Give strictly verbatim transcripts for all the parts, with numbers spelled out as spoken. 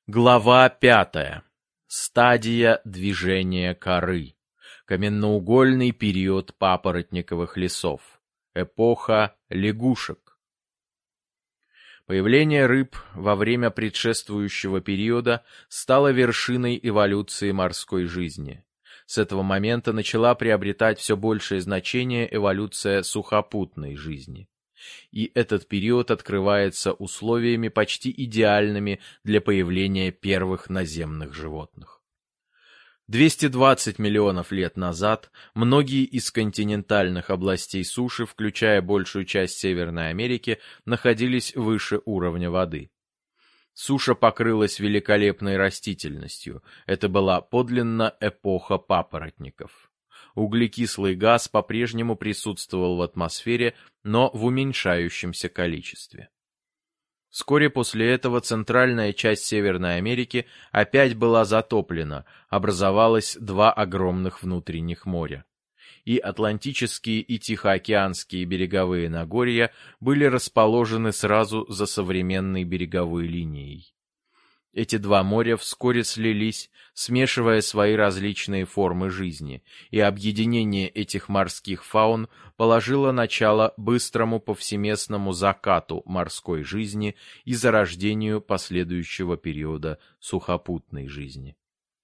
Глава пятая. Стадия движения коры. Каменноугольный период папоротниковых лесов. Эпоха лягушек. Появление рыб во время предшествующего периода стало вершиной эволюции морской жизни. С этого момента начала приобретать все большее значение эволюция сухопутной жизни. И этот период открывается условиями почти идеальными для появления первых наземных животных. двести двадцать миллионов лет назад многие из континентальных областей суши, включая большую часть Северной Америки, находились выше уровня воды. Суша покрылась великолепной растительностью. Это была подлинно эпоха папоротников. Углекислый газ по-прежнему присутствовал в атмосфере, но в уменьшающемся количестве. Вскоре после этого центральная часть Северной Америки опять была затоплена, образовалось два огромных внутренних моря. И Атлантические и Тихоокеанские береговые Нагорья были расположены сразу за современной береговой линией. Эти два моря вскоре слились, смешивая свои различные формы жизни, и объединение этих морских фаун положило начало быстрому повсеместному закату морской жизни и зарождению последующего периода сухопутной жизни.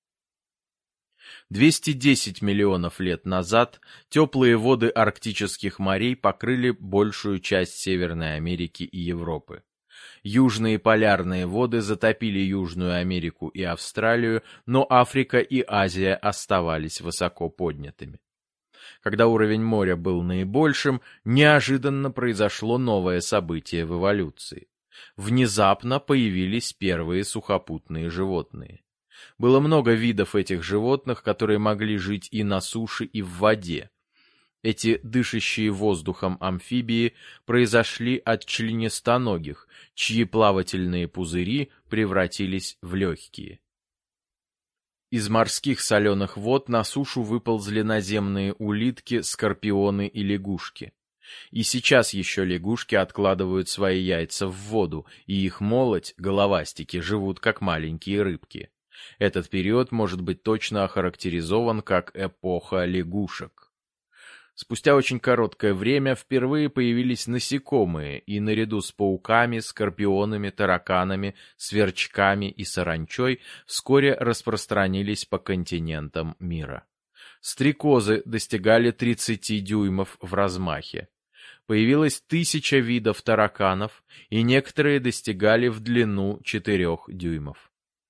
двести десять миллионов лет назад теплые воды арктических морей покрыли большую часть Северной Америки и Европы. Южные полярные воды затопили Южную Америку и Австралию, но Африка и Азия оставались высоко поднятыми. Когда уровень моря был наибольшим, неожиданно произошло новое событие в эволюции. Внезапно появились первые сухопутные животные. Было много видов этих животных, которые могли жить и на суше, и в воде. Эти дышащие воздухом амфибии произошли от членистоногих, чьи плавательные пузыри превратились в легкие. Из морских соленых вод на сушу выползли наземные улитки, скорпионы и лягушки. И сейчас еще лягушки откладывают свои яйца в воду, и их молоть, головастики, живут как маленькие рыбки. Этот период может быть точно охарактеризован как эпоха лягушек. Спустя очень короткое время впервые появились насекомые, и наряду с пауками, скорпионами, тараканами, сверчками и саранчой вскоре распространились по континентам мира. Стрекозы достигали тридцати дюймов в размахе. Появилось тысяча видов тараканов, и некоторые достигали в длину четырех дюймов.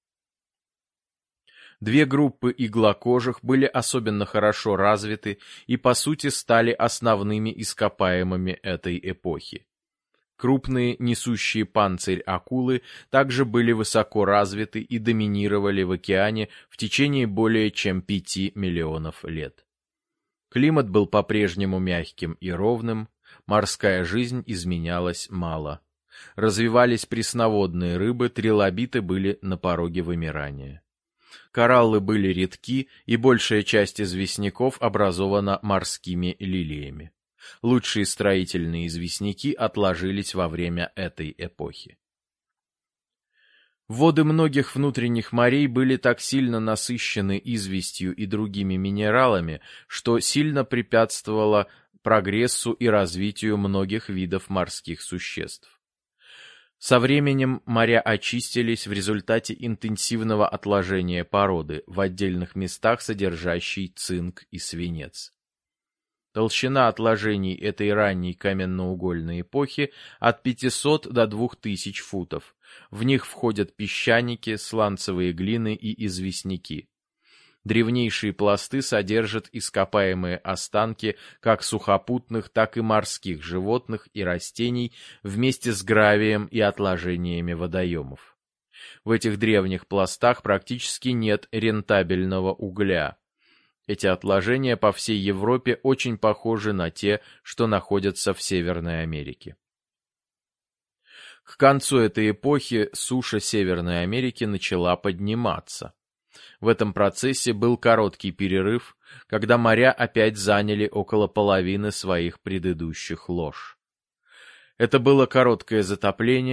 Две группы иглокожих были особенно хорошо развиты и, по сути, стали основными ископаемыми этой эпохи. Крупные, несущие панцирь акулы также были высоко развиты и доминировали в океане в течение более чем пяти миллионов лет. Климат был по-прежнему мягким и ровным, морская жизнь изменялась мало. Развивались пресноводные рыбы, трилобиты были на пороге вымирания. Кораллы были редки, и большая часть известняков образована морскими лилиями. Лучшие строительные известняки отложились во время этой эпохи. Воды многих внутренних морей были так сильно насыщены известью и другими минералами, что сильно препятствовало прогрессу и развитию многих видов морских существ. Со временем моря очистились в результате интенсивного отложения породы, в отдельных местах содержащей цинк и свинец. Толщина отложений этой ранней каменноугольной эпохи от пятисот до двух тысяч футов. В них входят песчаники, сланцевые глины и известняки. Древнейшие пласты содержат ископаемые останки как сухопутных, так и морских животных и растений вместе с гравием и отложениями водоемов. В этих древних пластах практически нет рентабельного угля. Эти отложения по всей Европе очень похожи на те, что находятся в Северной Америке. К концу этой эпохи суша Северной Америки начала подниматься. В этом процессе был короткий перерыв, когда моря опять заняли около половины своих предыдущих лож. Это было короткое затопление,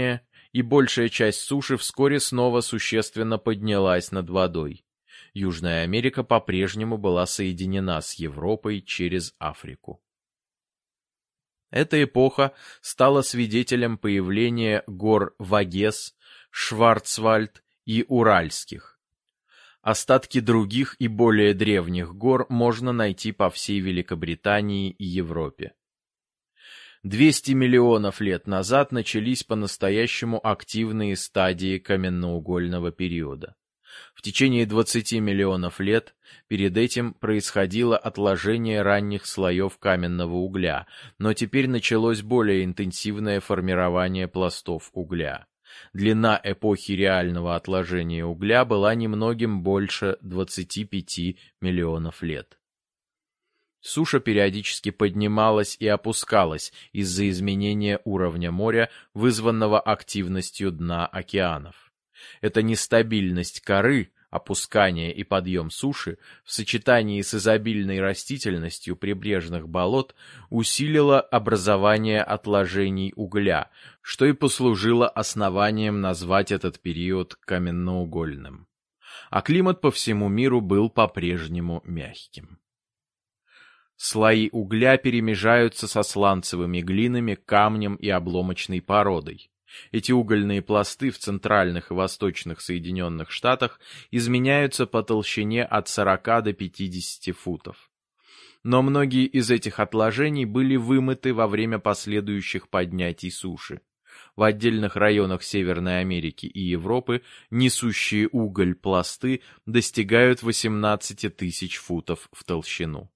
и большая часть суши вскоре снова существенно поднялась над водой. Южная Америка по-прежнему была соединена с Европой через Африку. Эта эпоха стала свидетелем появления гор Вагез, Шварцвальд и Уральских. Остатки других и более древних гор можно найти по всей Великобритании и Европе. двести миллионов лет назад начались по-настоящему активные стадии каменноугольного периода. В течение двадцати миллионов лет перед этим происходило отложение ранних слоев каменного угля, но теперь началось более интенсивное формирование пластов угля. Длина эпохи реального отложения угля была немногим больше двадцати пяти миллионов лет. Суша периодически поднималась и опускалась из-за изменения уровня моря, вызванного активностью дна океанов. Эта нестабильность коры, опускание и подъем суши в сочетании с изобильной растительностью прибрежных болот усилило образование отложений угля, что и послужило основанием назвать этот период каменноугольным. А климат по всему миру был по-прежнему мягким. Слои угля перемежаются со сланцевыми глинами, камнем и обломочной породой. Эти угольные пласты в центральных и восточных Соединенных Штатах изменяются по толщине от сорока до пятидесяти футов. Но многие из этих отложений были вымыты во время последующих поднятий суши. В отдельных районах Северной Америки и Европы несущие уголь пласты достигают восемнадцати тысяч футов в толщину.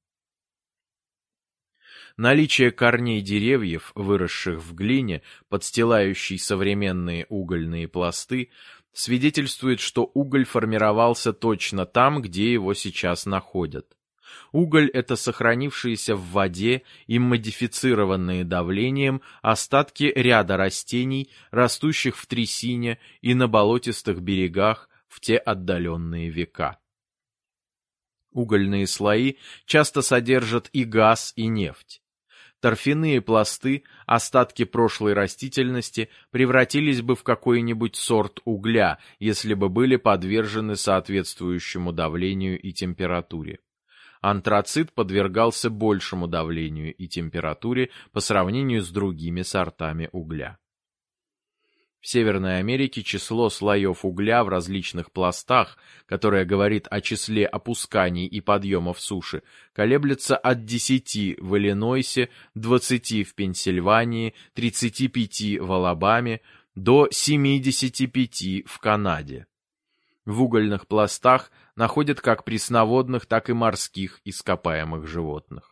Наличие корней деревьев, выросших в глине, подстилающей современные угольные пласты, свидетельствует, что уголь формировался точно там, где его сейчас находят. Уголь — это сохранившиеся в воде и модифицированные давлением остатки ряда растений, растущих в трясине и на болотистых берегах в те отдаленные века. Угольные слои часто содержат и газ, и нефть. Торфяные пласты, остатки прошлой растительности, превратились бы в какой-нибудь сорт угля, если бы были подвержены соответствующему давлению и температуре. Антрацит подвергался большему давлению и температуре по сравнению с другими сортами угля. В Северной Америке число слоев угля в различных пластах, которое говорит о числе опусканий и подъемов суши, колеблется от десяти в Иллинойсе, двадцати в Пенсильвании, тридцати пяти в Алабаме до семидесяти пяти в Канаде. В угольных пластах находят как пресноводных, так и морских ископаемых животных.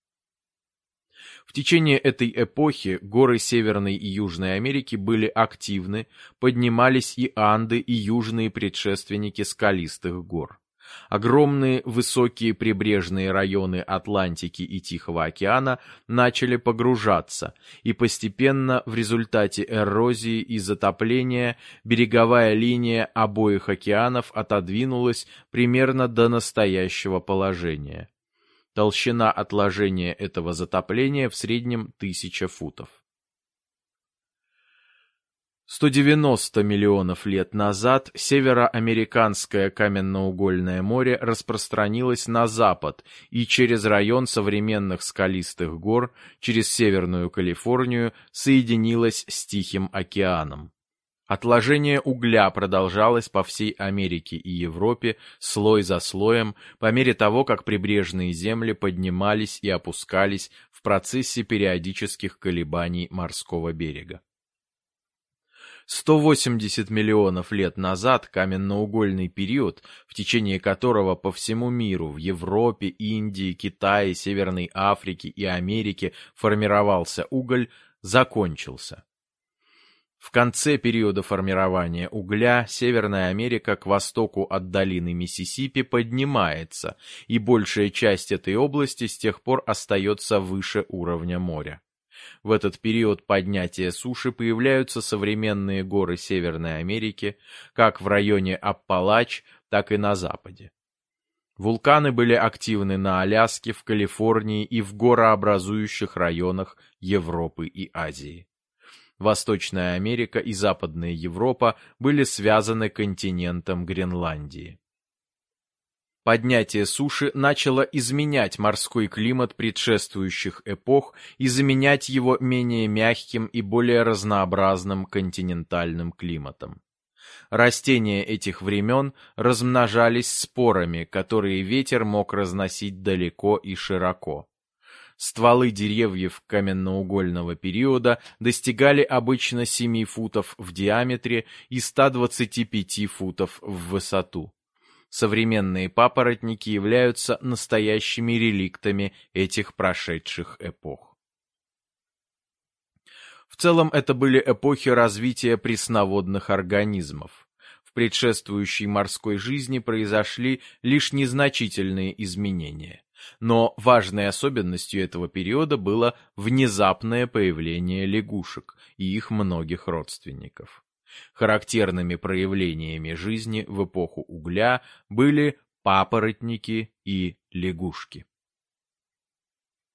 В течение этой эпохи горы Северной и Южной Америки были активны, поднимались и Анды, и южные предшественники скалистых гор. Огромные высокие прибрежные районы Атлантики и Тихого океана начали погружаться, и постепенно в результате эрозии и затопления береговая линия обоих океанов отодвинулась примерно до настоящего положения. Толщина отложения этого затопления в среднем тысяча футов. сто девяносто миллионов лет назад североамериканское каменноугольное море распространилось на запад и через район современных скалистых гор, через Северную Калифорнию, соединилось с Тихим океаном. Отложение угля продолжалось по всей Америке и Европе слой за слоем по мере того, как прибрежные земли поднимались и опускались в процессе периодических колебаний морского берега. сто восемьдесят миллионов лет назад каменноугольный период, в течение которого по всему миру, в Европе, Индии, Китае, Северной Африке и Америке формировался уголь, закончился. В конце периода формирования угля Северная Америка к востоку от долины Миссисипи поднимается, и большая часть этой области с тех пор остается выше уровня моря. В этот период поднятия суши появляются современные горы Северной Америки, как в районе Аппалач, так и на западе. Вулканы были активны на Аляске, в Калифорнии и в горообразующих районах Европы и Азии. Восточная Америка и Западная Европа были связаны континентом Гренландии. Поднятие суши начало изменять морской климат предшествующих эпох и заменять его менее мягким и более разнообразным континентальным климатом. Растения этих времен размножались спорами, которые ветер мог разносить далеко и широко. Стволы деревьев каменноугольного периода достигали обычно семи футов в диаметре и ста двадцати пяти футов в высоту. Современные папоротники являются настоящими реликтами этих прошедших эпох. В целом это были эпохи развития пресноводных организмов. В предшествующей морской жизни произошли лишь незначительные изменения. Но важной особенностью этого периода было внезапное появление лягушек и их многих родственников. Характерными проявлениями жизни в эпоху угля были папоротники и лягушки.